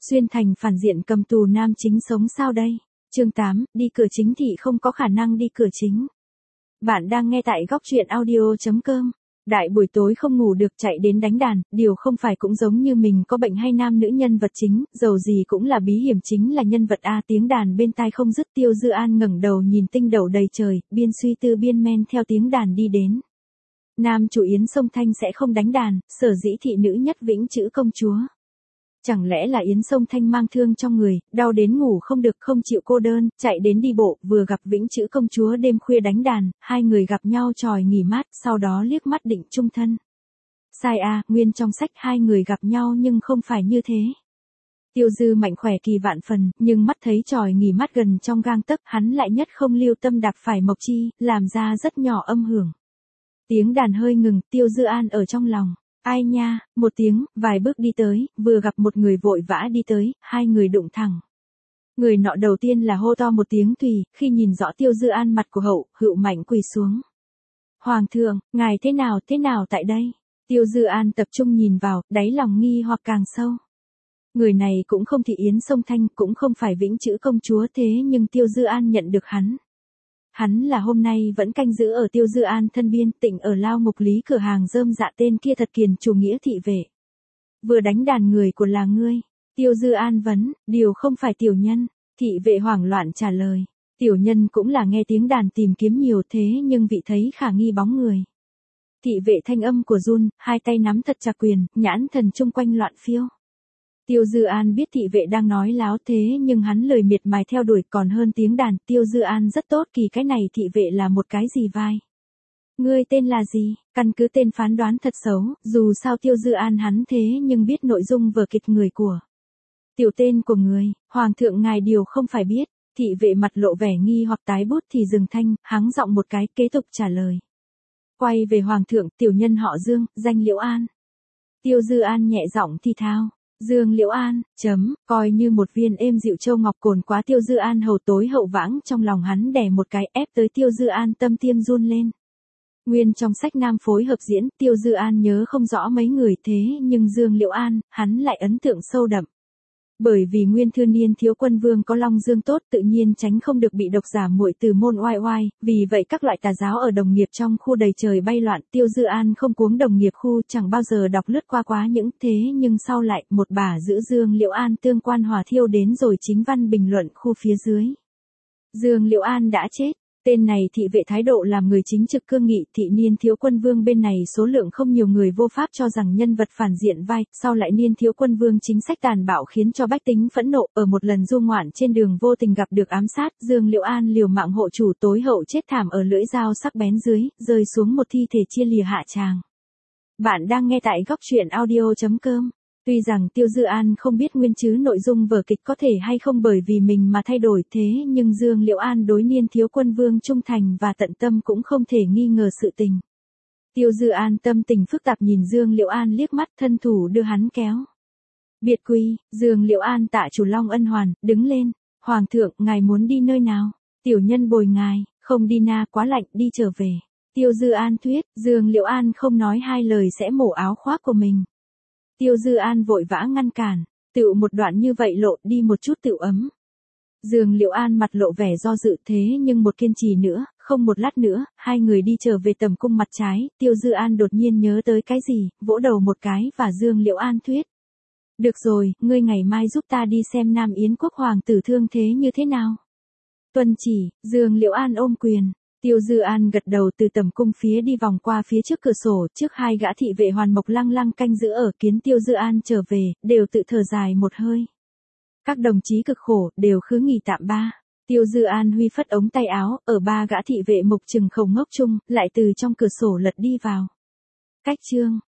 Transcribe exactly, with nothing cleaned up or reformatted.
Xuyên thành phản diện cầm tù nam chính sống sao đây? Chương tám, đi cửa chính thì không có khả năng đi cửa chính. Bạn đang nghe tại góc truyện audio chấm com. Đại buổi tối không ngủ được chạy đến đánh đàn, điều không phải cũng giống như mình có bệnh hay nam nữ nhân vật chính, dầu gì cũng là bí hiểm chính là nhân vật A. Tiếng đàn bên tai không dứt. Tiêu Dư An ngẩng đầu nhìn tinh斗đầy trời, biên suy tư biên men theo tiếng đàn đi đến. Nam chủ Yến Sông Thanh sẽ không đánh đàn, sở dĩ thị nữ nhất vĩnh chữ công chúa. Chẳng lẽ là Yến Sông Thanh mang thương trong người, đau đến ngủ không được, không chịu cô đơn, chạy đến đi bộ, vừa gặp vĩnh chữ công chúa đêm khuya đánh đàn, hai người gặp nhau tròi nghỉ mát, sau đó liếc mắt định chung thân. Sai à, nguyên trong sách hai người gặp nhau nhưng không phải như thế. Tiêu Dư mạnh khỏe kỳ vạn phần, nhưng mắt thấy tròi nghỉ mát gần trong gang tấc, hắn lại nhất không lưu tâm đạp phải Mộc Chi, làm ra rất nhỏ âm hưởng. Tiếng đàn hơi ngừng, Tiêu Dư An ở trong lòng. Ai nha, một tiếng, vài bước đi tới, vừa gặp một người vội vã đi tới, hai người đụng thẳng. Người nọ đầu tiên là hô to một tiếng tùy, khi nhìn rõ Tiêu Dư An mặt của hậu, hữu mạnh quỳ xuống. Hoàng thượng, ngài thế nào thế nào tại đây? Tiêu Dư An tập trung nhìn vào, đáy lòng nghi hoặc càng sâu. Người này cũng không thị Yến Sông Thanh, cũng không phải vĩnh chữ công chúa thế nhưng Tiêu Dư An nhận được hắn. Hắn là hôm nay vẫn canh giữ ở Tiêu Dư An thân biên, Tịnh ở lao ngục lý cửa hàng rơm dạ, tên kia thật kiền chủ nghĩa thị vệ. Vừa đánh đàn người của là ngươi. Tiêu Dư An vấn, điều không phải tiểu nhân. Thị vệ hoảng loạn trả lời. Tiểu nhân cũng là nghe tiếng đàn tìm kiếm nhiều thế nhưng vị thấy khả nghi bóng người. Thị vệ thanh âm của run, hai tay nắm thật chặt quyền, nhãn thần chung quanh loạn phiêu. Tiêu Dư An biết thị vệ đang nói láo thế nhưng hắn lời miệt mài theo đuổi còn hơn tiếng đàn. Tiêu Dư An rất tốt kỳ cái này thị vệ là một cái gì vai. Ngươi tên là gì? Căn cứ tên phán đoán thật xấu, dù sao Tiêu Dư An hắn thế nhưng biết nội dung vở kịch người của. Tiểu tên của người, Hoàng thượng ngài điều không phải biết. Thị vệ mặt lộ vẻ nghi hoặc tái bút thì dừng thanh, hắng giọng một cái kế tục trả lời. Quay về Hoàng thượng, tiểu nhân họ Dương, danh Liễu An. Tiêu Dư An nhẹ giọng thì thào. Dương Liễu An, chấm, coi như một viên êm dịu châu ngọc cồn quá. Tiêu Dư An hầu tối hậu vãng, trong lòng hắn đè một cái ép tới Tiêu Dư An tâm tiêm run lên. Nguyên trong sách nam phối hợp diễn, Tiêu Dư An nhớ không rõ mấy người thế nhưng Dương Liễu An, hắn lại ấn tượng sâu đậm. Bởi vì nguyên thư niên thiếu quân vương có long dương tốt tự nhiên tránh không được bị độc giả muội từ môn oai oai, vì vậy các loại tà giáo ở đồng nghiệp trong khu đầy trời bay loạn. Tiêu Dư An không cuống đồng nghiệp khu chẳng bao giờ đọc lướt qua quá những thế nhưng sau lại một bà giữ Dương Liễu An tương quan hòa thiêu đến rồi chính văn bình luận khu phía dưới. Dương Liễu An đã chết. Tên này thị vệ thái độ làm người chính trực cương nghị. Thị niên thiếu quân vương bên này số lượng không nhiều người vô pháp cho rằng nhân vật phản diện vai, sau lại niên thiếu quân vương chính sách tàn bạo khiến cho bách tính phẫn nộ. Ở một lần du ngoạn trên đường vô tình gặp được ám sát, Dương Liễu An liều mạng hộ chủ tối hậu chết thảm ở lưỡi dao sắc bén dưới, rơi xuống một thi thể chia lìa hạ tràng. Bạn đang nghe tại góc truyện audio chấm com. Tuy rằng Tiêu Dư An không biết nguyên chứ nội dung vở kịch có thể hay không bởi vì mình mà thay đổi thế nhưng Dương Liễu An đối niên thiếu quân vương trung thành và tận tâm cũng không thể nghi ngờ sự tình. Tiêu Dư An tâm tình phức tạp nhìn Dương Liễu An liếc mắt, thân thủ đưa hắn kéo. Biệt quy, Dương Liễu An tạ chủ Long ân hoàn, đứng lên. Hoàng thượng, ngài muốn đi nơi nào? Tiểu nhân bồi ngài, không đi na quá lạnh, đi trở về. Tiêu Dư An thuyết, Dương Liễu An không nói hai lời sẽ mổ áo khoác của mình. Tiêu Dư An vội vã ngăn cản, tựu một đoạn như vậy lộ đi một chút tựu ấm. Dương Liễu An mặt lộ vẻ do dự thế nhưng một kiên trì nữa, không một lát nữa, hai người đi trở về tầm cung mặt trái. Tiêu Dư An đột nhiên nhớ tới cái gì, vỗ đầu một cái và Dương Liễu An thuyết. Được rồi, ngươi ngày mai giúp ta đi xem Nam Yến quốc hoàng tử thương thế như thế nào. Tuân chỉ, Dương Liễu An ôm quyền. Tiêu Dư An gật đầu từ tầm cung phía đi vòng qua phía trước cửa sổ, trước hai gã thị vệ hoàn mộc lăng lăng canh giữ ở kiến Tiêu Dư An trở về, đều tự thở dài một hơi. Các đồng chí cực khổ, đều khứ nghỉ tạm ba. Tiêu Dư An huy phất ống tay áo, ở ba gã thị vệ mục trừng khổng ngốc chung, lại từ trong cửa sổ lật đi vào. Cách chương.